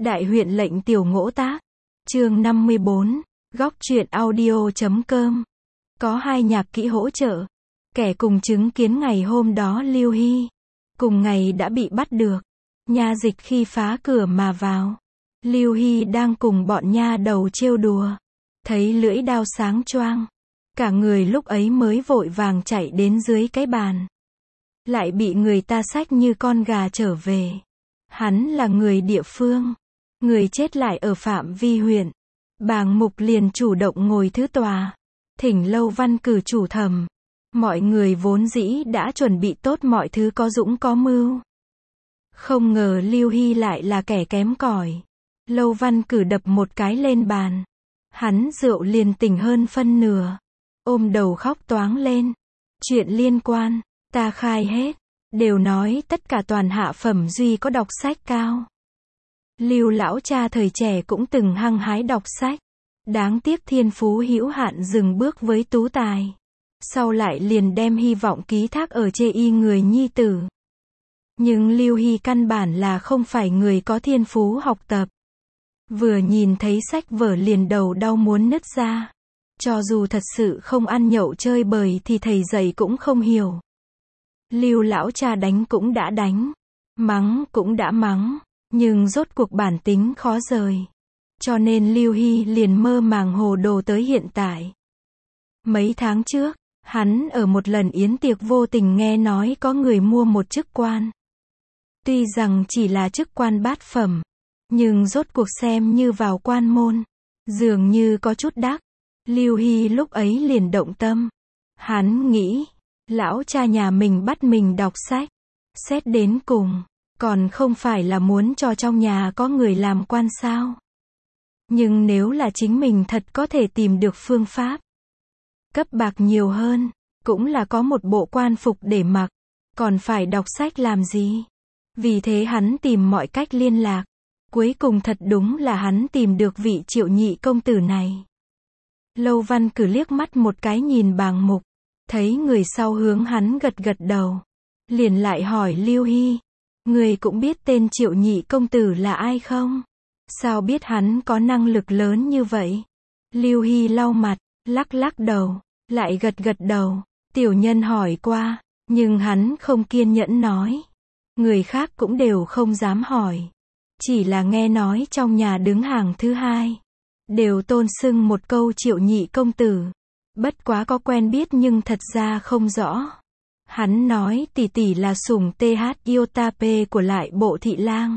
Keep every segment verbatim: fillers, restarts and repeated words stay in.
Đại huyện lệnh Tiểu Ngỗ Tác. Chương năm mươi bốn. Góc truyện audio chấm com. Có hai nhạc kỹ hỗ trợ. Kẻ cùng chứng kiến ngày hôm đó Lưu Hy. Cùng ngày đã bị bắt được. Nha dịch khi phá cửa mà vào. Lưu Hy đang cùng bọn nha đầu trêu đùa. Thấy lưỡi đao sáng choang. Cả người lúc ấy mới vội vàng chạy đến dưới cái bàn. Lại bị người ta xách như con gà trở về. Hắn là người địa phương. Người chết lại ở phạm vi huyện. Bàng Mục liền chủ động ngồi thứ tòa. Thỉnh Lâu Văn cử chủ thẩm. Mọi người vốn dĩ đã chuẩn bị tốt mọi thứ có dũng có mưu. Không ngờ Lưu Hy lại là kẻ kém cỏi. Lâu Văn cử đập một cái lên bàn. Hắn rượu liền tỉnh hơn phân nửa. Ôm đầu khóc toáng lên. Chuyện liên quan, ta khai hết. Đều nói tất cả toàn hạ phẩm duy có đọc sách cao. Lưu lão cha thời trẻ cũng từng hăng hái đọc sách. Đáng tiếc thiên phú hữu hạn dừng bước với tú tài. Sau lại liền đem hy vọng ký thác ở chê y người nhi tử. Nhưng Lưu Hy căn bản là không phải người có thiên phú học tập. Vừa nhìn thấy sách vở liền đầu đau muốn nứt ra. Cho dù thật sự không ăn nhậu chơi bời thì thầy dạy cũng không hiểu. Lưu lão cha đánh cũng đã đánh. Mắng cũng đã mắng. Nhưng rốt cuộc bản tính khó rời. Cho nên Lưu Hy liền mơ màng hồ đồ tới hiện tại. Mấy tháng trước, hắn ở một lần yến tiệc vô tình nghe nói có người mua một chức quan. Tuy rằng chỉ là chức quan bát phẩm, nhưng rốt cuộc xem như vào quan môn. Dường như có chút đắc. Lưu Hy lúc ấy liền động tâm. Hắn nghĩ, lão cha nhà mình bắt mình đọc sách. Xét đến cùng, còn không phải là muốn cho trong nhà có người làm quan sao. Nhưng nếu là chính mình thật có thể tìm được phương pháp. Cấp bạc nhiều hơn, cũng là có một bộ quan phục để mặc. Còn phải đọc sách làm gì? Vì thế hắn tìm mọi cách liên lạc. Cuối cùng thật đúng là hắn tìm được vị Triệu nhị công tử này. Lâu Văn cử liếc mắt một cái nhìn Bàng Mục. Thấy người sau hướng hắn gật gật đầu. Liền lại hỏi Lưu Hy. Người cũng biết tên Triệu nhị công tử là ai không? Sao biết hắn có năng lực lớn như vậy? Lưu Hy lau mặt, lắc lắc đầu, lại gật gật đầu. Tiểu nhân hỏi qua, nhưng hắn không kiên nhẫn nói. Người khác cũng đều không dám hỏi. Chỉ là nghe nói trong nhà đứng hàng thứ hai. Đều tôn xưng một câu Triệu nhị công tử. Bất quá có quen biết nhưng thật ra không rõ. Hắn nói tỷ tỷ là sủng tê hát Iotape của lại bộ thị lang.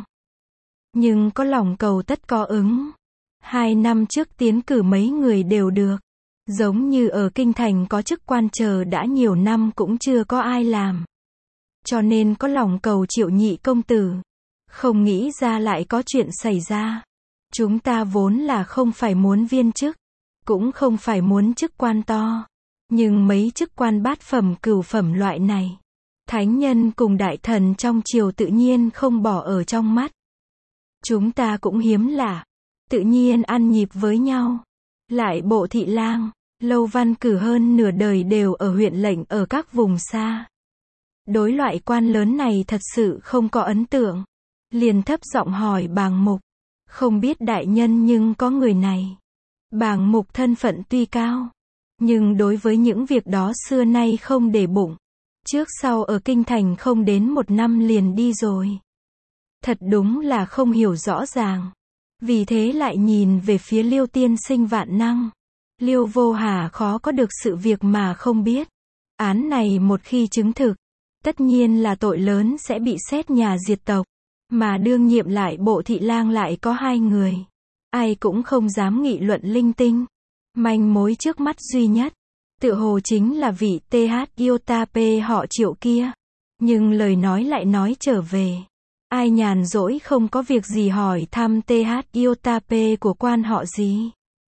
Nhưng có lòng cầu tất có ứng. Hai năm trước tiến cử mấy người đều được. Giống như ở kinh thành có chức quan chờ đã nhiều năm cũng chưa có ai làm. Cho nên có lòng cầu Triệu nhị công tử. Không nghĩ ra lại có chuyện xảy ra. Chúng ta vốn là không phải muốn viên chức. Cũng không phải muốn chức quan to. Nhưng mấy chức quan bát phẩm cửu phẩm loại này. Thánh nhân cùng đại thần trong triều tự nhiên không bỏ ở trong mắt. Chúng ta cũng hiếm lạ. Tự nhiên ăn nhịp với nhau. Lại bộ thị lang. Lâu Văn cử hơn nửa đời đều ở huyện lệnh ở các vùng xa. Đối loại quan lớn này thật sự không có ấn tượng. Liền thấp giọng hỏi Bàng Mục. Không biết đại nhân nhưng có người này. Bàng Mục thân phận tuy cao. Nhưng đối với những việc đó xưa nay không để bụng. Trước sau ở kinh thành không đến một năm liền đi rồi. Thật đúng là không hiểu rõ ràng. Vì thế lại nhìn về phía Liêu tiên sinh vạn năng. Liêu vô hà khó có được sự việc mà không biết. Án này một khi chứng thực. Tất nhiên là tội lớn sẽ bị xét nhà diệt tộc. Mà đương nhiệm lại bộ thị lang lại có hai người. Ai cũng không dám nghị luận linh tinh. Manh mối trước mắt duy nhất. Tự hồ chính là vị tê hát Iotape họ Triệu kia. Nhưng lời nói lại nói trở về. Ai nhàn rỗi không có việc gì hỏi thăm tê hát Iotape của quan họ gì.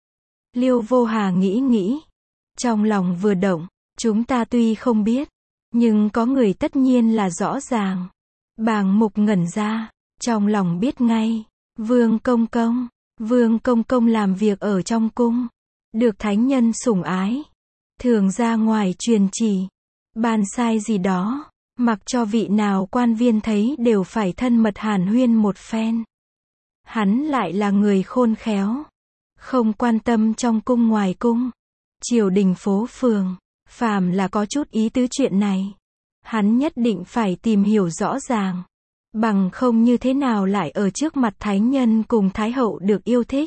Liêu vô hà nghĩ nghĩ. Trong lòng vừa động. Chúng ta tuy không biết. Nhưng có người tất nhiên là rõ ràng. Bàng Mục ngẩn ra. Trong lòng biết ngay. Vương Công Công. Vương Công Công làm việc ở trong cung. Được thánh nhân sủng ái. Thường ra ngoài truyền chỉ. Ban sai gì đó. Mặc cho vị nào quan viên thấy đều phải thân mật hàn huyên một phen. Hắn lại là người khôn khéo. Không quan tâm trong cung ngoài cung. Triều đình phố phường. Phàm là có chút ý tứ chuyện này. Hắn nhất định phải tìm hiểu rõ ràng. Bằng không như thế nào lại ở trước mặt thánh nhân cùng thái hậu được yêu thích.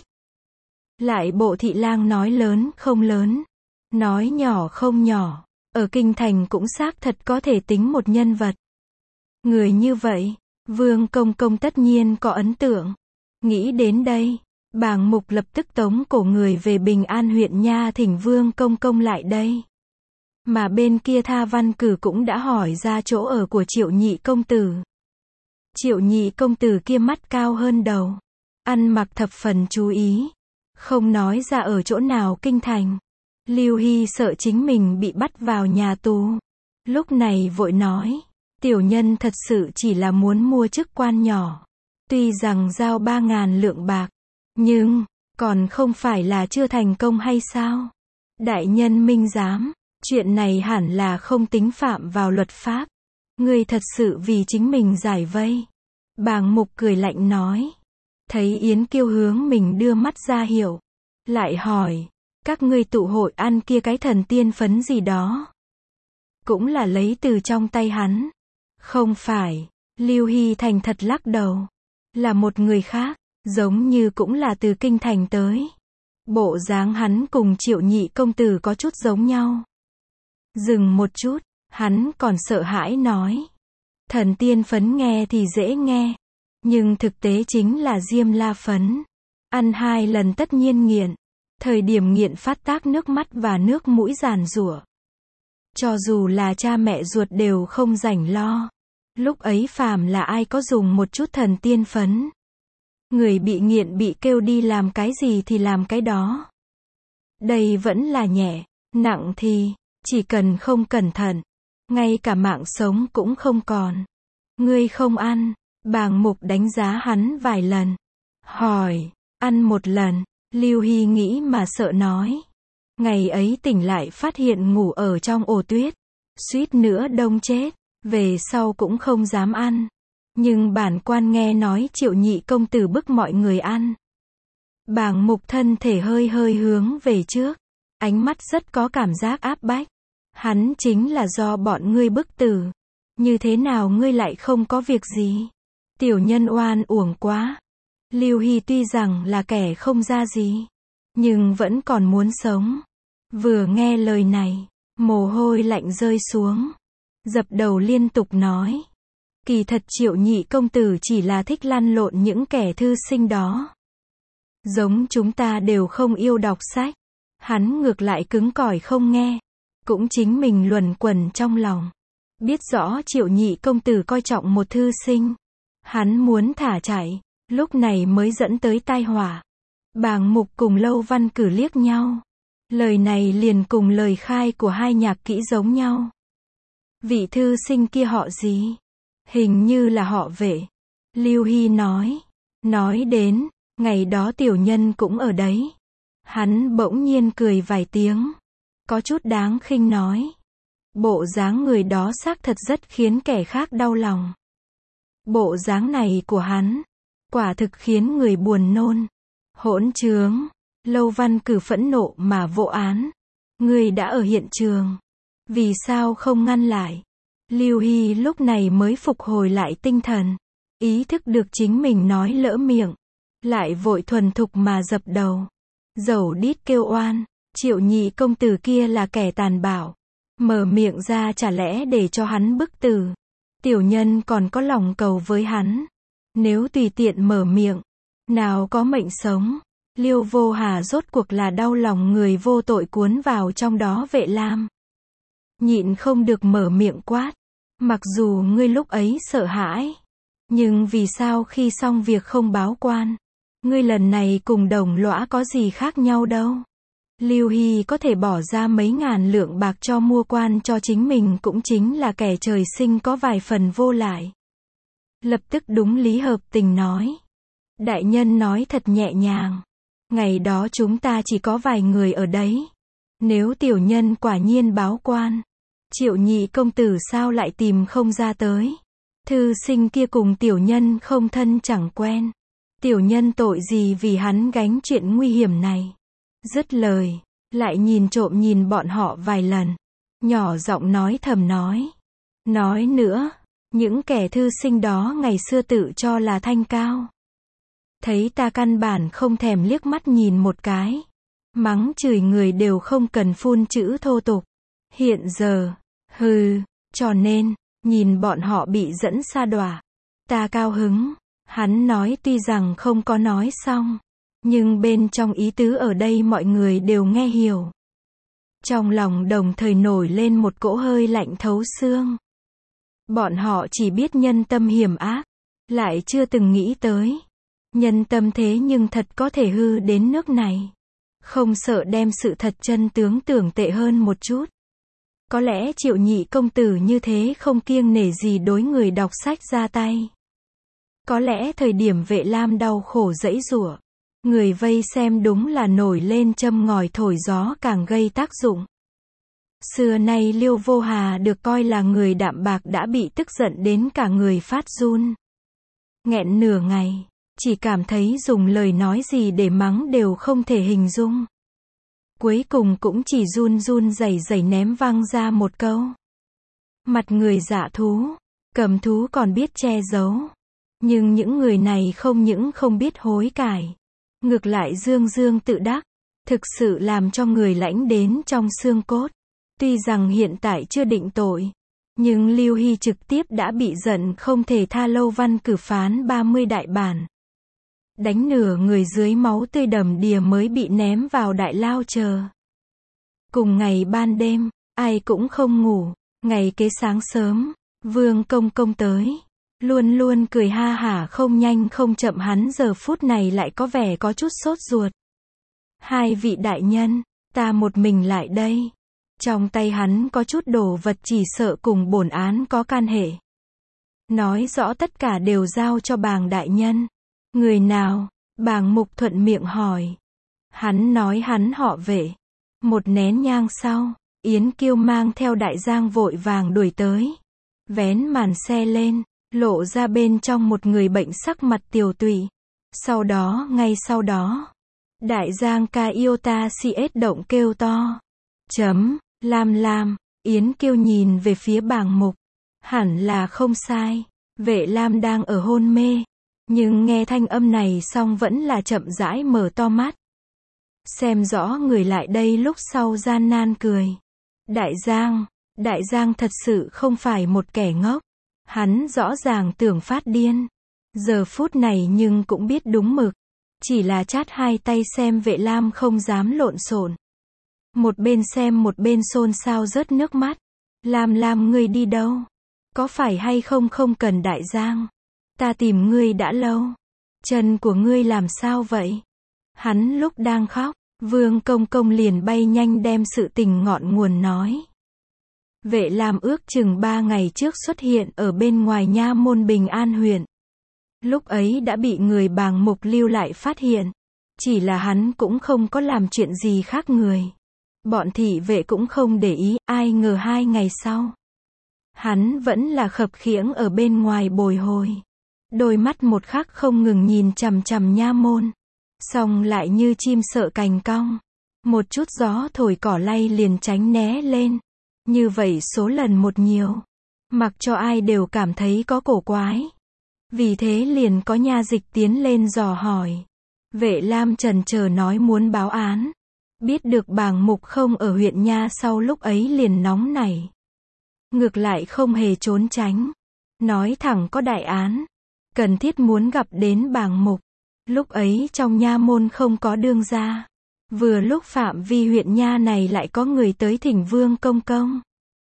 Lại bộ thị lang nói lớn không lớn. Nói nhỏ không nhỏ. Ở kinh thành cũng xác thật có thể tính một nhân vật. Người như vậy, Vương Công Công tất nhiên có ấn tượng. Nghĩ đến đây, Bàng Mục lập tức tống cổ người về Bình An huyện nha thỉnh Vương Công Công lại đây. Mà bên kia Tha Văn Cử cũng đã hỏi ra chỗ ở của Triệu Nhị công tử. Triệu Nhị công tử kia mắt cao hơn đầu, ăn mặc thập phần chú ý, không nói ra ở chỗ nào kinh thành. Lưu Hy sợ chính mình bị bắt vào nhà tù, lúc này vội nói, tiểu nhân thật sự chỉ là muốn mua chức quan nhỏ, tuy rằng giao ba ngàn lượng bạc, nhưng còn không phải là chưa thành công hay sao? Đại nhân minh giám, chuyện này hẳn là không tính phạm vào luật pháp. Ngươi thật sự vì chính mình giải vây. Bàng Mục cười lạnh nói. Thấy Yến Kiêu hướng mình đưa mắt ra hiệu. Lại hỏi, các ngươi tụ hội ăn kia cái thần tiên phấn gì đó. Cũng là lấy từ trong tay hắn. Không phải, Lưu Hy thành thật lắc đầu. Là một người khác, giống như cũng là từ kinh thành tới. Bộ dáng hắn cùng Triệu Nhị công tử có chút giống nhau. Dừng một chút, hắn còn sợ hãi nói. Thần tiên phấn nghe thì dễ nghe, nhưng thực tế chính là diêm la phấn. Ăn hai lần tất nhiên nghiện. Thời điểm nghiện phát tác nước mắt và nước mũi giàn giụa. Cho dù là cha mẹ ruột đều không rảnh lo. Lúc ấy phàm là ai có dùng một chút thần tiên phấn. Người bị nghiện bị kêu đi làm cái gì thì làm cái đó. Đây vẫn là nhẹ, nặng thì, chỉ cần không cẩn thận, ngay cả mạng sống cũng không còn. Ngươi không ăn, Bàng Mục đánh giá hắn vài lần. Hỏi, ăn một lần, Lưu Hy nghĩ mà sợ nói. Ngày ấy tỉnh lại phát hiện ngủ ở trong ổ tuyết, suýt nữa đông chết, về sau cũng không dám ăn. Nhưng bản quan nghe nói Triệu Nhị công tử bức mọi người ăn. Bàng Mục thân thể hơi hơi hướng về trước, ánh mắt rất có cảm giác áp bách. Hắn chính là do bọn ngươi bức tử. Như thế nào ngươi lại không có việc gì? Tiểu nhân oan uổng quá. Lưu Hy tuy rằng là kẻ không ra gì, nhưng vẫn còn muốn sống. Vừa nghe lời này, mồ hôi lạnh rơi xuống. Dập đầu liên tục nói. Kỳ thật Triệu Nhị công tử chỉ là thích lăn lộn những kẻ thư sinh đó. Giống chúng ta đều không yêu đọc sách. Hắn ngược lại cứng cỏi không nghe. Cũng chính mình luẩn quẩn trong lòng. Biết rõ Triệu Nhị công tử coi trọng một thư sinh. Hắn muốn thả chạy, lúc này mới dẫn tới tai họa. Bàng Mục cùng Lâu Văn Cử liếc nhau. Lời này liền cùng lời khai của hai nhạc kỹ giống nhau. Vị thư sinh kia họ gì? Hình như là họ Vệ. Lưu Hy nói. Nói đến, ngày đó tiểu nhân cũng ở đấy. Hắn bỗng nhiên cười vài tiếng. Có chút đáng khinh nói. Bộ dáng người đó xác thật rất khiến kẻ khác đau lòng. Bộ dáng này của hắn, quả thực khiến người buồn nôn. Hỗn trướng. Lâu Văn Cử phẫn nộ mà vô án. Người đã ở hiện trường. Vì sao không ngăn lại? Lưu Hy lúc này mới phục hồi lại tinh thần. Ý thức được chính mình nói lỡ miệng. Lại vội thuần thục mà dập đầu. Dẩu đít kêu oan. Triệu Nhị công tử kia là kẻ tàn bạo. Mở miệng ra chả lẽ để cho hắn bức tử. Tiểu nhân còn có lòng cầu với hắn. Nếu tùy tiện mở miệng, nào có mệnh sống. Liêu Vô Hà rốt cuộc là đau lòng người vô tội cuốn vào trong đó Vệ Lam. Nhịn không được mở miệng quát. Mặc dù ngươi lúc ấy sợ hãi, nhưng vì sao khi xong việc không báo quan? Ngươi lần này cùng Đồng Lõa có gì khác nhau đâu? Lưu Hy có thể bỏ ra mấy ngàn lượng bạc cho mua quan cho chính mình cũng chính là kẻ trời sinh có vài phần vô lại. Lập tức đúng lý hợp tình nói. Đại nhân nói thật nhẹ nhàng. Ngày đó chúng ta chỉ có vài người ở đấy. Nếu tiểu nhân quả nhiên báo quan, Triệu Nhị công tử sao lại tìm không ra tới? Thư sinh kia cùng tiểu nhân không thân chẳng quen. Tiểu nhân tội gì vì hắn gánh chuyện nguy hiểm này. Dứt lời, lại nhìn trộm nhìn bọn họ vài lần. Nhỏ giọng nói thầm nói. Nói nữa, những kẻ thư sinh đó ngày xưa tự cho là thanh cao. Thấy ta căn bản không thèm liếc mắt nhìn một cái. Mắng chửi người đều không cần phun chữ thô tục. Hiện giờ, hừ, cho nên, nhìn bọn họ bị dẫn sa đọa. Ta cao hứng. Hắn nói tuy rằng không có nói xong, nhưng bên trong ý tứ ở đây mọi người đều nghe hiểu. Trong lòng đồng thời nổi lên một cỗ hơi lạnh thấu xương. Bọn họ chỉ biết nhân tâm hiểm ác, lại chưa từng nghĩ tới. Nhân tâm thế nhưng thật có thể hư đến nước này. Không sợ đem sự thật chân tướng tưởng tệ hơn một chút. Có lẽ Triệu nhị công tử như thế không kiêng nể gì đối người đọc sách ra tay. Có lẽ thời điểm Vệ Lam đau khổ giãy giụa, người vây xem đúng là nổi lên châm ngòi thổi gió càng gây tác dụng. Xưa nay Liêu Vô Hà được coi là người đạm bạc đã bị tức giận đến cả người phát run. Nghẹn nửa ngày, chỉ cảm thấy dùng lời nói gì để mắng đều không thể hình dung. Cuối cùng cũng chỉ run run rẩy rẩy ném văng ra một câu. Mặt người dạ thú, cầm thú còn biết che giấu. Nhưng những người này không những không biết hối cải, ngược lại dương dương tự đắc, thực sự làm cho người lãnh đến trong xương cốt. Tuy rằng hiện tại chưa định tội, nhưng Lưu Hy trực tiếp đã bị giận không thể tha lâu văn cử phán ba mươi đại bản. Đánh nửa người dưới máu tươi đầm đìa mới bị ném vào đại lao chờ. Cùng ngày ban đêm, ai cũng không ngủ, ngày kế sáng sớm, Vương Công Công tới. Luôn luôn cười ha hả không nhanh không chậm hắn giờ phút này lại có vẻ có chút sốt ruột. Hai vị đại nhân, ta một mình lại đây. Trong tay hắn có chút đồ vật chỉ sợ cùng bổn án có can hệ. Nói rõ tất cả đều giao cho bàng đại nhân. Người nào? Bàng Mục thuận miệng hỏi. Hắn nói hắn họ Vệ. Một nén nhang sau, Yến Kiêu mang theo đại giang vội vàng đuổi tới. Vén màn xe lên. Lộ ra bên trong một người bệnh sắc mặt tiều tụy. Sau đó, ngay sau đó, đại giang ca yêu ta si ết động kêu to. Chấm, Lam Lam, Yến Kiêu nhìn về phía Bàng Mục. Hẳn là không sai, Vệ Lam đang ở hôn mê. Nhưng nghe thanh âm này xong vẫn là chậm rãi mở to mắt. Xem rõ người lại đây lúc sau gian nan cười. Đại Giang, Đại Giang thật sự không phải một kẻ ngốc. Hắn rõ ràng tưởng phát điên. Giờ phút này nhưng cũng biết đúng mực. Chỉ là chát hai tay xem Vệ Lam không dám lộn xộn. Một bên xem một bên xôn xao rớt nước mắt. Lam Lam ngươi đi đâu? Có phải hay không không cần Đại Giang? Ta tìm ngươi đã lâu. Chân của ngươi làm sao vậy? Hắn lúc đang khóc, Vương Công Công liền bay nhanh đem sự tình ngọn nguồn nói. Vệ Lam ước chừng ba ngày trước xuất hiện ở bên ngoài nha môn Bình An huyện. Lúc ấy đã bị người Bàng Mục lưu lại phát hiện. Chỉ là hắn cũng không có làm chuyện gì khác người. Bọn thị vệ cũng không để ý, ai ngờ hai ngày sau. Hắn vẫn là khập khiễng ở bên ngoài bồi hồi. Đôi mắt một khắc không ngừng nhìn chằm chằm nha môn. Xong lại như chim sợ cành cong. Một chút gió thổi cỏ lay liền tránh né lên. Như vậy số lần một nhiều. Mặc cho ai đều cảm thấy có cổ quái. Vì thế liền có nha dịch tiến lên dò hỏi. Vệ Lam chần chờ nói muốn báo án. Biết được Bàng Mục không ở huyện nha sau lúc ấy liền nóng nảy. Ngược lại không hề trốn tránh. Nói thẳng có đại án. Cần thiết muốn gặp đến Bàng Mục. Lúc ấy trong nha môn không có đương gia. Vừa lúc phạm vi huyện nha này lại có người tới thỉnh Vương Công Công.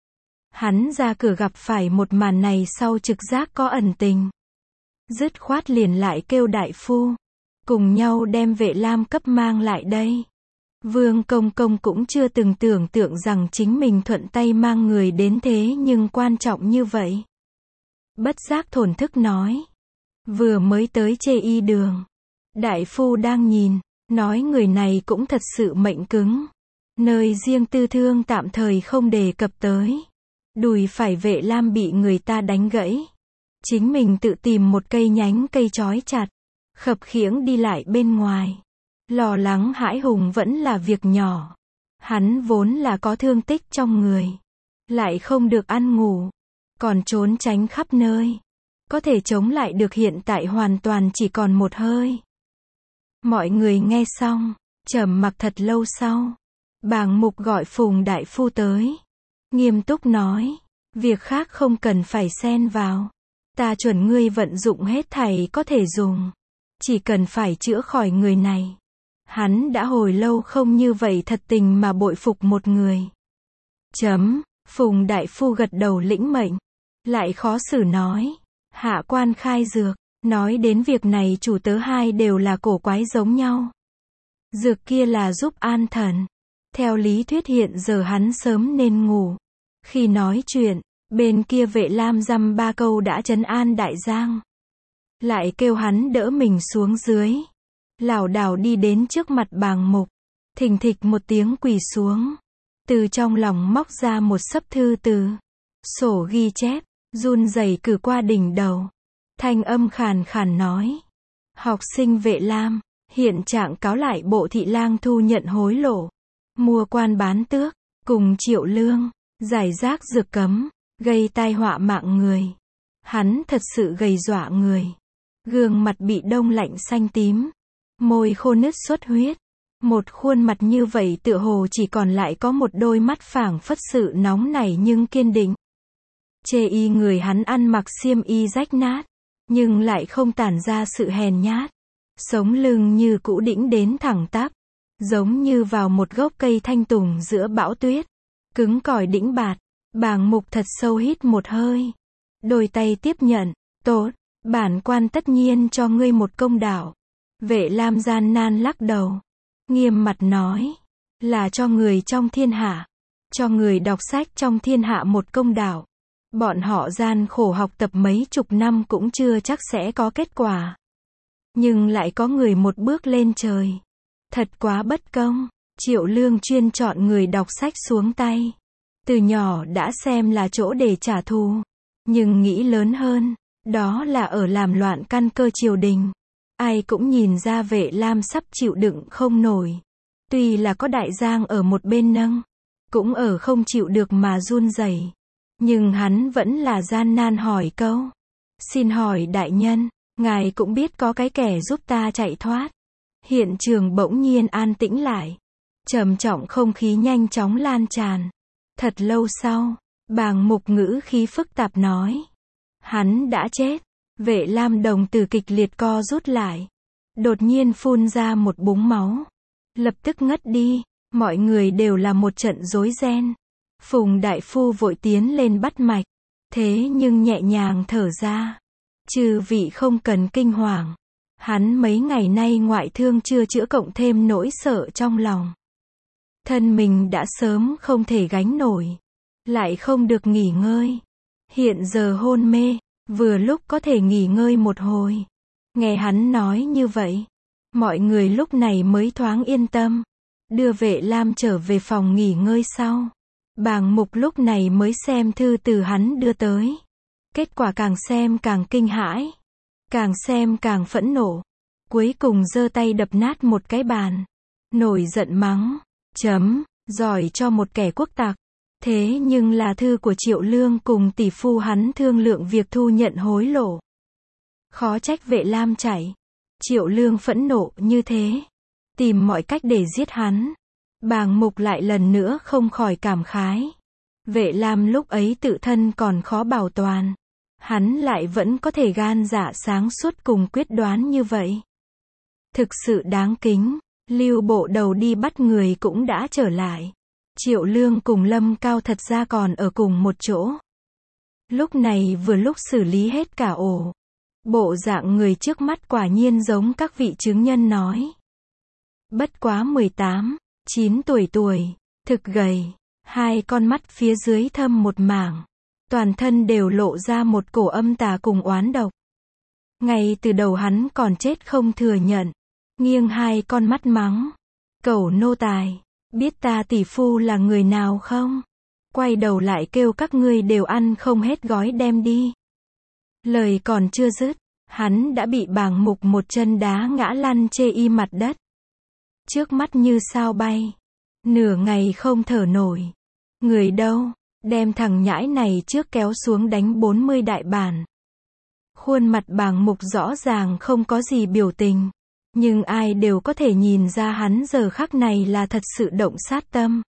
Hắn ra cửa gặp phải một màn này sau trực giác có ẩn tình. Dứt khoát liền lại kêu đại phu. Cùng nhau đem Vệ Lam cấp mang lại đây. Vương Công Công cũng chưa từng tưởng tượng rằng chính mình thuận tay mang người đến thế nhưng quan trọng như vậy. Bất giác thổn thức nói. Vừa mới tới chê y đường. Đại phu đang nhìn, nói người này cũng thật sự mệnh cứng. Nơi riêng tư thương tạm thời không đề cập tới. Đùi phải Vệ Lam bị người ta đánh gãy. Chính mình tự tìm một cây nhánh cây trói chặt. khập khiễng đi lại bên ngoài. Lo lắng hãi hùng vẫn là việc nhỏ. Hắn vốn là có thương tích trong người. Lại không được ăn ngủ. Còn trốn tránh khắp nơi. Có thể chống lại được hiện tại hoàn toàn chỉ còn một hơi. Mọi người nghe xong, trầm mặc thật lâu sau. Bàng Mục gọi Phùng đại phu tới. Nghiêm túc nói, việc khác không cần phải xen vào. Ta chuẩn ngươi vận dụng hết thảy có thể dùng. Chỉ cần phải chữa khỏi người này. Hắn đã hồi lâu không như vậy thật tình mà bội phục một người. Chấm, Phùng đại phu gật đầu lĩnh mệnh. Lại khó xử nói, hạ quan khai dược. Nói đến việc này chủ tớ hai đều là cổ quái giống nhau. Dược kia là giúp an thần. Theo lý thuyết hiện giờ hắn sớm nên ngủ. Khi nói chuyện, bên kia Vệ Lam dăm ba câu đã trấn an đại giang. Lại kêu hắn đỡ mình xuống dưới. Lảo đảo đi đến trước mặt Bàng Mục. Thình thịch một tiếng quỳ xuống. Từ trong lòng móc ra một xấp thư từ. Sổ ghi chép, run rẩy cử qua đỉnh đầu. Thanh âm khàn khàn nói. Học sinh Vệ Lam, hiện trạng cáo lại bộ thị lang thu nhận hối lộ. Mua quan bán tước, cùng triệu lương, giải rác dược cấm, gây tai họa mạng người. Hắn thật sự gầy dọa người. Gương mặt bị đông lạnh xanh tím. Môi khô nứt xuất huyết. Một khuôn mặt như vậy tựa hồ chỉ còn lại có một đôi mắt phảng phất sự nóng nảy nhưng kiên định. Chê y người hắn ăn mặc xiêm y rách nát. Nhưng lại không tản ra sự hèn nhát. Sống lưng như cũ đĩnh đến thẳng tắp. Giống như vào một gốc cây thanh tùng giữa bão tuyết. Cứng cỏi đĩnh bạt. Bàng Mục thật sâu hít một hơi. Đôi tay tiếp nhận. Tốt, bản quan tất nhiên cho ngươi một công đạo. Vệ Lam gian nan lắc đầu. Nghiêm mặt nói. Là cho người trong thiên hạ. Cho người đọc sách trong thiên hạ một công đạo. Bọn họ gian khổ học tập mấy chục năm cũng chưa chắc sẽ có kết quả. Nhưng lại có người một bước lên trời. Thật quá bất công. Triệu Lương chuyên chọn người đọc sách xuống tay. Từ nhỏ đã xem là chỗ để trả thù. Nhưng nghĩ lớn hơn, đó là ở làm loạn căn cơ triều đình. Ai cũng nhìn ra Vệ Lam sắp chịu đựng không nổi. Tuy là có đại giang ở một bên nâng, cũng ở không chịu được mà run rẩy. Nhưng hắn vẫn là gian nan hỏi câu. Xin hỏi đại nhân, ngài cũng biết có cái kẻ giúp ta chạy thoát. Hiện trường bỗng nhiên an tĩnh lại. Trầm trọng không khí nhanh chóng lan tràn. Thật lâu sau, Bàng Mục ngữ khí phức tạp nói. Hắn đã chết. Vệ Lam đồng tử kịch liệt co rút lại. Đột nhiên phun ra một búng máu. Lập tức ngất đi. Mọi người đều là một trận rối ren. Phùng đại phu vội tiến lên bắt mạch. Thế nhưng nhẹ nhàng thở ra. Chư vị không cần kinh hoàng. Hắn mấy ngày nay ngoại thương chưa chữa cộng thêm nỗi sợ trong lòng. Thân mình đã sớm không thể gánh nổi. Lại không được nghỉ ngơi. Hiện giờ hôn mê. Vừa lúc có thể nghỉ ngơi một hồi. Nghe hắn nói như vậy. Mọi người lúc này mới thoáng yên tâm. Đưa Vệ Lam trở về phòng nghỉ ngơi sau. Bàng Mục lúc này mới xem thư từ hắn đưa tới. Kết quả càng xem càng kinh hãi. Càng xem càng phẫn nộ. Cuối cùng giơ tay đập nát một cái bàn. Nổi giận mắng. Chấm, giỏi cho một kẻ quốc tặc. Thế nhưng là thư của Triệu Lương cùng tỷ phu hắn thương lượng việc thu nhận hối lộ. Khó trách Vệ Lam chạy. Triệu Lương phẫn nộ như thế. Tìm mọi cách để giết hắn. Bàng Mục lại lần nữa không khỏi cảm khái. Vệ Lam lúc ấy tự thân còn khó bảo toàn. Hắn lại vẫn có thể gan dạ sáng suốt cùng quyết đoán như vậy. Thực sự đáng kính. Lưu bộ đầu đi bắt người cũng đã trở lại. Triệu Lương cùng Lâm Cao thật ra còn ở cùng một chỗ. Lúc này vừa lúc xử lý hết cả ổ. Bộ dạng người trước mắt quả nhiên giống các vị chứng nhân nói. Bất quá mười tám, chín tuổi tuổi, thực gầy, hai con mắt phía dưới thâm một mảng. Toàn thân đều lộ ra một cổ âm tà cùng oán độc. Ngay từ đầu hắn còn chết không thừa nhận. Nghiêng hai con mắt mắng. Cẩu nô tài. Biết ta tỷ phu là người nào không? Quay đầu lại kêu các ngươi đều ăn không hết gói đem đi. Lời còn chưa dứt. Hắn đã bị bàng mục một chân đá ngã lăn chê y mặt đất. Trước mắt như sao bay. Nửa ngày không thở nổi. Người đâu, đem thằng nhãi này trước kéo xuống đánh bốn mươi đại bản. Khuôn mặt bàng mục rõ ràng không có gì biểu tình. Nhưng ai đều có thể nhìn ra hắn giờ khắc này là thật sự động sát tâm.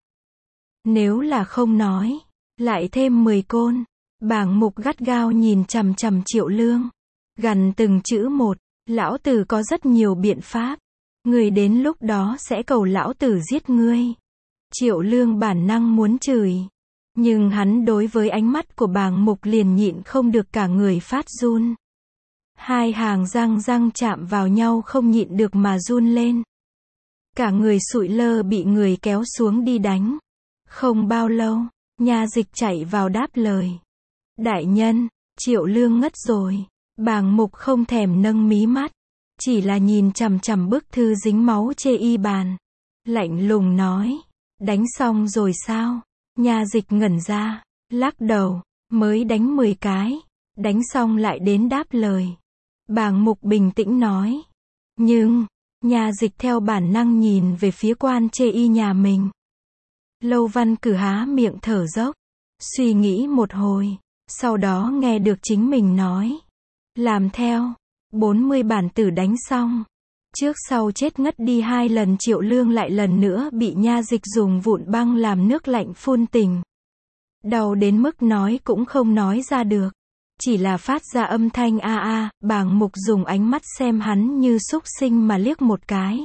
Nếu là không nói, lại thêm mười côn. Bàng mục gắt gao nhìn chằm chằm Triệu Lương. Gằn từng chữ một, lão tử có rất nhiều biện pháp. Ngươi đến lúc đó sẽ cầu lão tử giết ngươi. Triệu Lương bản năng muốn chửi. Nhưng hắn đối với ánh mắt của bàng mục liền nhịn không được cả người phát run. Hai hàng răng răng chạm vào nhau không nhịn được mà run lên. Cả người sụi lơ bị người kéo xuống đi đánh. Không bao lâu, nha dịch chạy vào đáp lời. Đại nhân, Triệu Lương ngất rồi. Bàng mục không thèm nâng mí mắt. Chỉ là nhìn chằm chằm bức thư dính máu chê y bàn. Lạnh lùng nói. Đánh xong rồi sao? Nha dịch ngẩn ra. Lắc đầu. Mới đánh mười cái. Đánh xong lại đến đáp lời. Bàng mục bình tĩnh nói. Nhưng, nha dịch theo bản năng nhìn về phía quan chê y nhà mình. Lâu Văn Cử há miệng thở dốc. Suy nghĩ một hồi. Sau đó nghe được chính mình nói. Làm theo. bốn mươi bản tử đánh xong. Trước sau chết ngất đi hai lần Triệu Lương lại lần nữa bị nha dịch dùng vụn băng làm nước lạnh phun tỉnh. Đau đến mức nói cũng không nói ra được. Chỉ là phát ra âm thanh a a, bàng mục dùng ánh mắt xem hắn như súc sinh mà liếc một cái.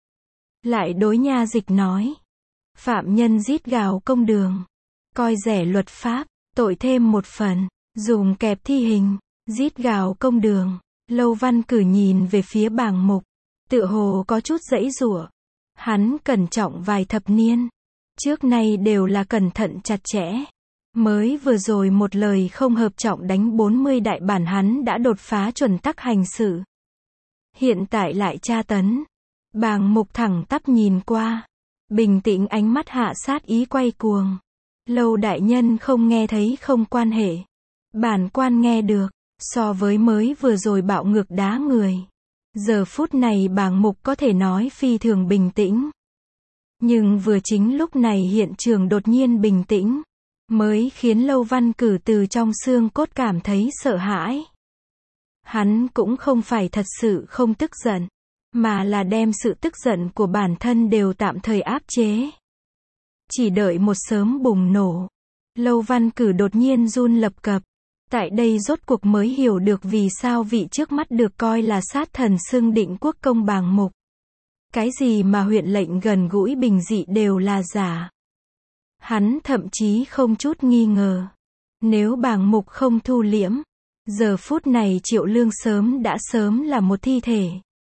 Lại đối nha dịch nói. Phạm nhân rít gào công đường. Coi rẻ luật pháp, tội thêm một phần. Dùng kẹp thi hình, rít gào công đường. Lâu Văn Cử nhìn về phía bàng mục. Tựa hồ có chút giãy giụa. Hắn cẩn trọng vài thập niên. Trước nay đều là cẩn thận chặt chẽ. Mới vừa rồi một lời không hợp trọng đánh bốn mươi đại bản hắn đã đột phá chuẩn tắc hành sự. Hiện tại lại tra tấn. Bàng mục thẳng tắp nhìn qua. Bình tĩnh ánh mắt hạ sát ý quay cuồng. Lâu đại nhân không nghe thấy không quan hệ. Bản quan nghe được. So với mới vừa rồi bạo ngược đá người. Giờ phút này bàng mục có thể nói phi thường bình tĩnh. Nhưng vừa chính lúc này hiện trường đột nhiên bình tĩnh. Mới khiến Lâu Văn Cử từ trong xương cốt cảm thấy sợ hãi. Hắn cũng không phải thật sự không tức giận. Mà là đem sự tức giận của bản thân đều tạm thời áp chế. Chỉ đợi một sớm bùng nổ. Lâu Văn Cử đột nhiên run lập cập. Tại đây rốt cuộc mới hiểu được vì sao vị trước mắt được coi là sát thần xưng Định Quốc công bàng mục. Cái gì mà huyện lệnh gần gũi bình dị đều là giả. Hắn thậm chí không chút nghi ngờ. Nếu bàng mục không thu liễm, giờ phút này Triệu Lương sớm đã sớm là một thi thể.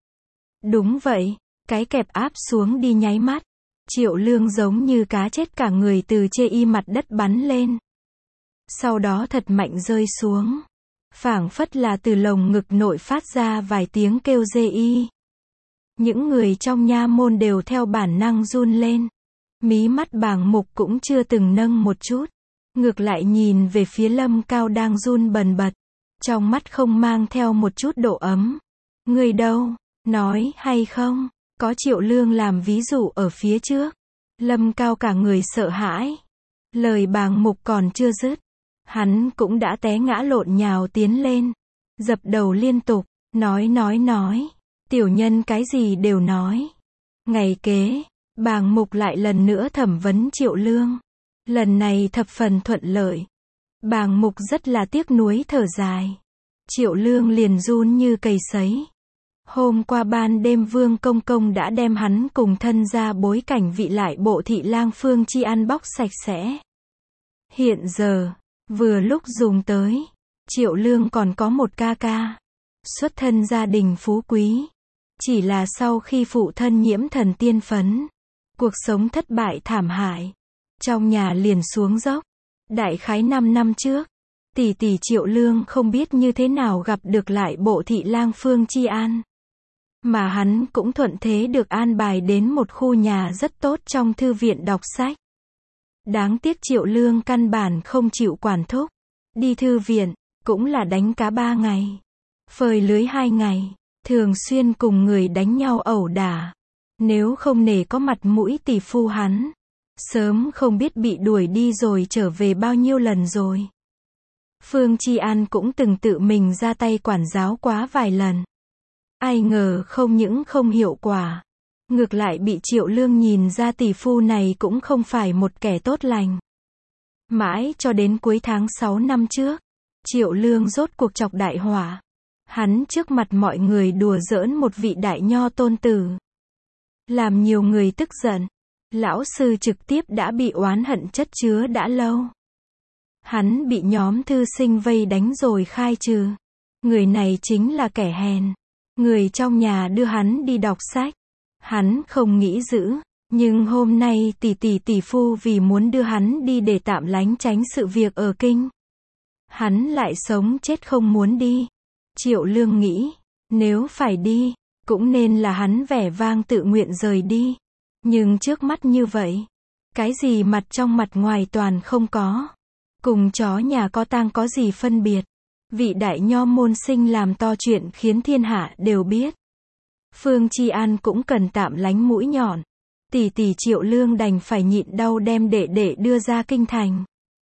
Đúng vậy, cái kẹp áp xuống đi nháy mắt. Triệu Lương giống như cá chết cả người từ chê y mặt đất bắn lên. Sau đó thật mạnh rơi xuống. Phảng phất là từ lồng ngực nội phát ra vài tiếng kêu dê y. Những người trong nha môn đều theo bản năng run lên. Mí mắt bàng mục cũng chưa từng nâng một chút. Ngược lại nhìn về phía Lâm Cao đang run bần bật. Trong mắt không mang theo một chút độ ấm. Người đâu, nói hay không? Có Triệu Lương làm ví dụ ở phía trước. Lâm Cao cả người sợ hãi. Lời bàng mục còn chưa dứt. Hắn cũng đã té ngã lộn nhào tiến lên. Dập đầu liên tục. Nói nói nói. Tiểu nhân cái gì đều nói. Ngày kế, bàng mục lại lần nữa thẩm vấn Triệu Lương. Lần này thập phần thuận lợi. Bàng mục rất là tiếc nuối thở dài. Triệu Lương liền run như cầy sấy. Hôm qua ban đêm Vương Công Công đã đem hắn cùng thân ra bối cảnh vị lại bộ thị lang Phương Chi ăn bóc sạch sẽ. Hiện giờ, vừa lúc dùng tới, Triệu Lương còn có một ca ca. Xuất thân gia đình phú quý. Chỉ là sau khi phụ thân nhiễm thần tiên phấn, cuộc sống thất bại thảm hại. Trong nhà liền xuống dốc. Đại khái năm năm trước, tỷ tỷ Triệu Lương không biết như thế nào gặp được lại bộ thị lang Phương Chi An. Mà hắn cũng thuận thế được an bài đến một khu nhà rất tốt trong thư viện đọc sách. Đáng tiếc Triệu Lương căn bản không chịu quản thúc. Đi thư viện, cũng là đánh cá ba ngày. phơi lưới hai ngày, thường xuyên cùng người đánh nhau ẩu đả. Nếu không nể có mặt mũi tỷ phu hắn, sớm không biết bị đuổi đi rồi trở về bao nhiêu lần rồi. Phương Chi An cũng từng tự mình ra tay quản giáo quá vài lần. Ai ngờ không những không hiệu quả, ngược lại bị Triệu Lương nhìn ra tỷ phu này cũng không phải một kẻ tốt lành. Mãi cho đến cuối tháng sáu năm trước, Triệu Lương rốt cuộc chọc đại họa. Hắn trước mặt mọi người đùa giỡn một vị đại nho tôn tử, làm nhiều người tức giận. Lão sư trực tiếp đã bị oán hận chất chứa đã lâu. Hắn bị nhóm thư sinh vây đánh rồi khai trừ. Người này chính là kẻ hèn. Người trong nhà đưa hắn đi đọc sách. Hắn không nghĩ giữ, nhưng hôm nay tỷ tỷ tỷ phu vì muốn đưa hắn đi để tạm lánh tránh sự việc ở kinh. Hắn lại sống chết không muốn đi. Triệu Lương nghĩ, nếu phải đi, cũng nên là hắn vẻ vang tự nguyện rời đi. Nhưng trước mắt như vậy, cái gì mặt trong mặt ngoài toàn không có. Cùng chó nhà có tang có gì phân biệt. Vị đại nho môn sinh làm to chuyện khiến thiên hạ đều biết. Phương Chi An cũng cần tạm lánh mũi nhọn. Tỷ tỷ Triệu Lương đành phải nhịn đau đem đệ đệ đưa ra kinh thành.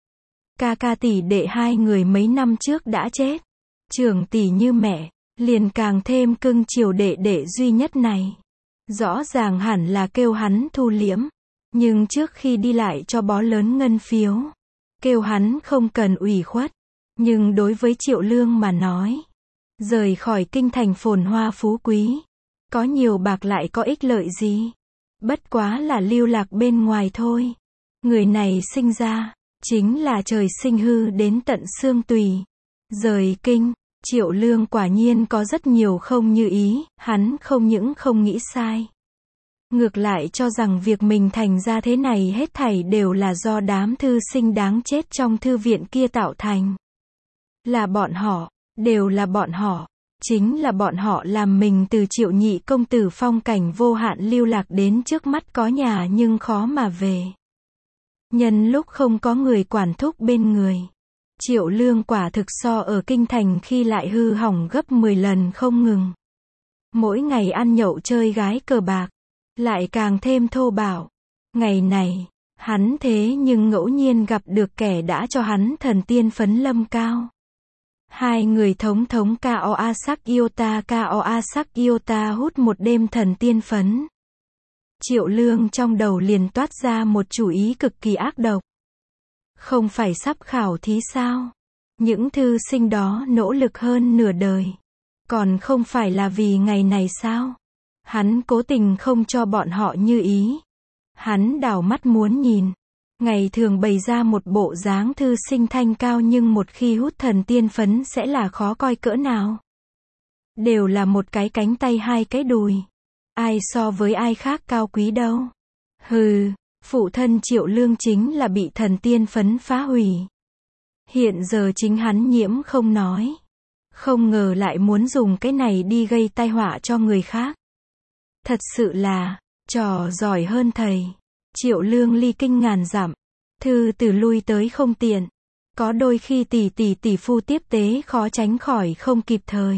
Ca ca tỷ đệ hai người mấy năm trước đã chết. Trưởng tỷ như mẹ, liền càng thêm cưng chiều đệ đệ duy nhất này. Rõ ràng hẳn là kêu hắn thu liễm, nhưng trước khi đi lại cho bó lớn ngân phiếu, kêu hắn không cần ủy khuất. Nhưng đối với Triệu Lương mà nói, rời khỏi kinh thành phồn hoa phú quý, có nhiều bạc lại có ích lợi gì? Bất quá là lưu lạc bên ngoài thôi. Người này sinh ra, chính là trời sinh hư đến tận xương tùy. Rời kinh, Triệu Lương quả nhiên có rất nhiều không như ý, hắn không những không nghĩ sai. Ngược lại cho rằng việc mình thành ra thế này hết thảy đều là do đám thư sinh đáng chết trong thư viện kia tạo thành. Là bọn họ, đều là bọn họ, chính là bọn họ làm mình từ Triệu nhị công tử phong cảnh vô hạn lưu lạc đến trước mắt có nhà nhưng khó mà về. Nhân lúc không có người quản thúc bên người, Triệu Lương quả thực so ở kinh thành khi lại hư hỏng gấp mười lần không ngừng. Mỗi ngày ăn nhậu chơi gái cờ bạc, lại càng thêm thô bạo. Ngày này, hắn thế nhưng ngẫu nhiên gặp được kẻ đã cho hắn thần tiên phấn lâm cao. Hai người thống thống Kao A Sắc Iota Kao A Sắc Iota hút một đêm thần tiên phấn. Triệu Lương trong đầu liền toát ra một chủ ý cực kỳ ác độc. Không phải sắp khảo thí sao? Những thư sinh đó nỗ lực hơn nửa đời. Còn không phải là vì ngày này sao? Hắn cố tình không cho bọn họ như ý. Hắn đảo mắt muốn nhìn. Ngày thường bày ra một bộ dáng thư sinh thanh cao nhưng một khi hút thần tiên phấn sẽ là khó coi cỡ nào. Đều là một cái cánh tay hai cái đùi. Ai so với ai khác cao quý đâu. Hừ, phụ thân Triệu Lương chính là bị thần tiên phấn phá hủy. Hiện giờ chính hắn nhiễm không nói. Không ngờ lại muốn dùng cái này đi gây tai họa cho người khác. Thật sự là, trò giỏi hơn thầy. Triệu Lương ly kinh ngàn dặm. Thư từ lui tới không tiện. Có đôi khi tỷ tỷ tỷ phu tiếp tế khó tránh khỏi không kịp thời.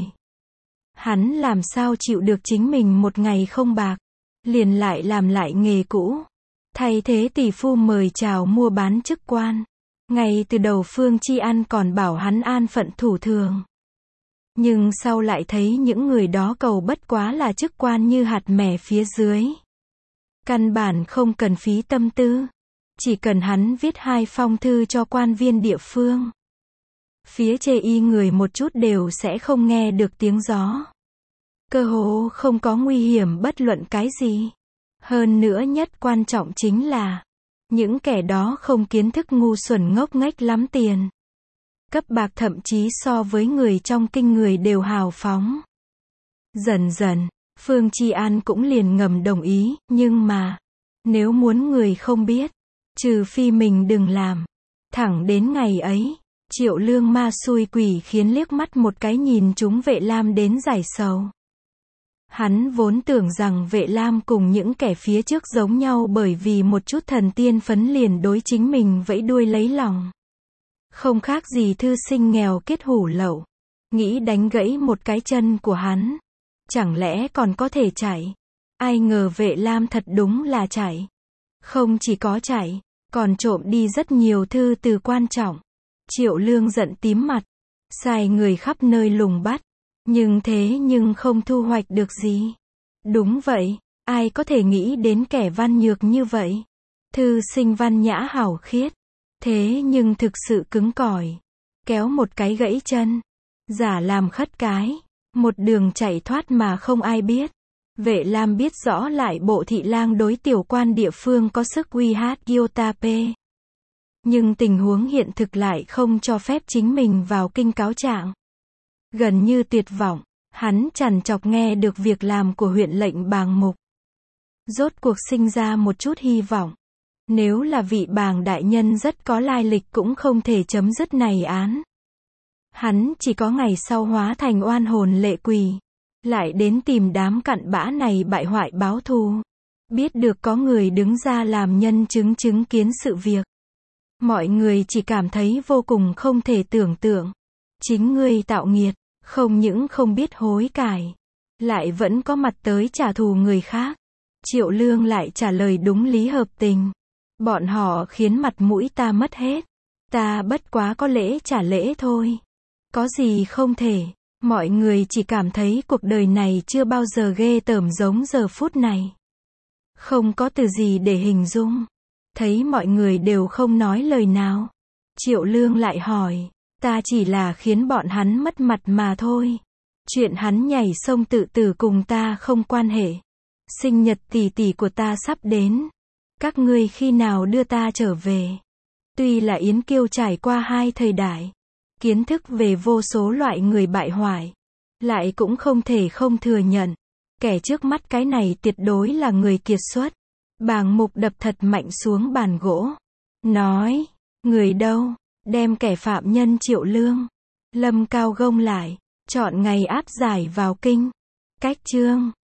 Hắn làm sao chịu được chính mình một ngày không bạc. Liền lại làm lại nghề cũ. Thay thế tỷ phu mời chào mua bán chức quan. Ngay từ đầu Phương Chi An còn bảo hắn an phận thủ thường. Nhưng sau lại thấy những người đó cầu bất quá là chức quan như hạt mè phía dưới. Căn bản không cần phí tâm tư. Chỉ cần hắn viết hai phong thư cho quan viên địa phương. Phía chê y người một chút đều sẽ không nghe được tiếng gió. Cơ hồ không có nguy hiểm bất luận cái gì. Hơn nữa nhất quan trọng chính là những kẻ đó không kiến thức ngu xuẩn ngốc nghếch lắm tiền. Cấp bạc thậm chí so với người trong kinh người đều hào phóng. Dần dần, Phương Chi An cũng liền ngầm đồng ý, nhưng mà, nếu muốn người không biết, trừ phi mình đừng làm. Thẳng đến ngày ấy, Triệu Lương ma xui quỷ khiến liếc mắt một cái nhìn chúng Vệ Lam đến giải sầu. Hắn vốn tưởng rằng Vệ Lam cùng những kẻ phía trước giống nhau bởi vì một chút thần tiên phấn liền đối chính mình vẫy đuôi lấy lòng. Không khác gì thư sinh nghèo kết hủ lậu. nghĩ đánh gãy một cái chân của hắn. Chẳng lẽ còn có thể chạy? Ai ngờ Vệ Lam thật đúng là chạy. Không chỉ có chạy, còn trộm đi rất nhiều thư từ quan trọng. Triệu Lương giận tím mặt, sai người khắp nơi lùng bắt, nhưng thế nhưng không thu hoạch được gì. Đúng vậy, ai có thể nghĩ đến kẻ văn nhược như vậy? Thư sinh văn nhã hảo khiết, thế nhưng thực sự cứng cỏi, kéo một cái gãy chân, giả làm khất cái, một đường chạy thoát mà không ai biết. Vệ Lam biết rõ lại bộ thị lang đối tiểu quan địa phương có sức uy hát Gyotape. Nhưng tình huống hiện thực lại không cho phép chính mình vào kinh cáo trạng. Gần như tuyệt vọng, hắn trằn trọc nghe được việc làm của huyện lệnh bàng mục. Rốt cuộc sinh ra một chút hy vọng. Nếu là vị bàng đại nhân rất có lai lịch cũng không thể chấm dứt này án. Hắn chỉ có ngày sau hóa thành oan hồn lệ quỷ, lại đến tìm đám cặn bã này bại hoại báo thù. Biết được có người đứng ra làm nhân chứng chứng kiến sự việc. Mọi người chỉ cảm thấy vô cùng không thể tưởng tượng. Chính ngươi tạo nghiệt, không những không biết hối cải, lại vẫn có mặt tới trả thù người khác. Triệu Lương lại trả lời đúng lý hợp tình. Bọn họ khiến mặt mũi ta mất hết. Ta bất quá có lễ trả lễ thôi. Có gì không thể. Mọi người chỉ cảm thấy cuộc đời này chưa bao giờ ghê tởm giống giờ phút này. Không có từ gì để hình dung. Thấy mọi người đều không nói lời nào. Triệu Lương lại hỏi, ta chỉ là khiến bọn hắn mất mặt mà thôi. Chuyện hắn nhảy sông tự tử cùng ta không quan hệ. Sinh nhật tỷ tỷ của ta sắp đến. Các ngươi khi nào đưa ta trở về? Tuy là Yến Kiêu trải qua hai thời đại, kiến thức về vô số loại người bại hoại, lại cũng không thể không thừa nhận. Kẻ trước mắt cái này tuyệt đối là người kiệt xuất. Bàng mục đập thật mạnh xuống bàn gỗ. Nói, người đâu? Đem kẻ phạm nhân Triệu Lương, Lâm Cao gông lại, chọn ngày áp giải vào kinh. Cách chương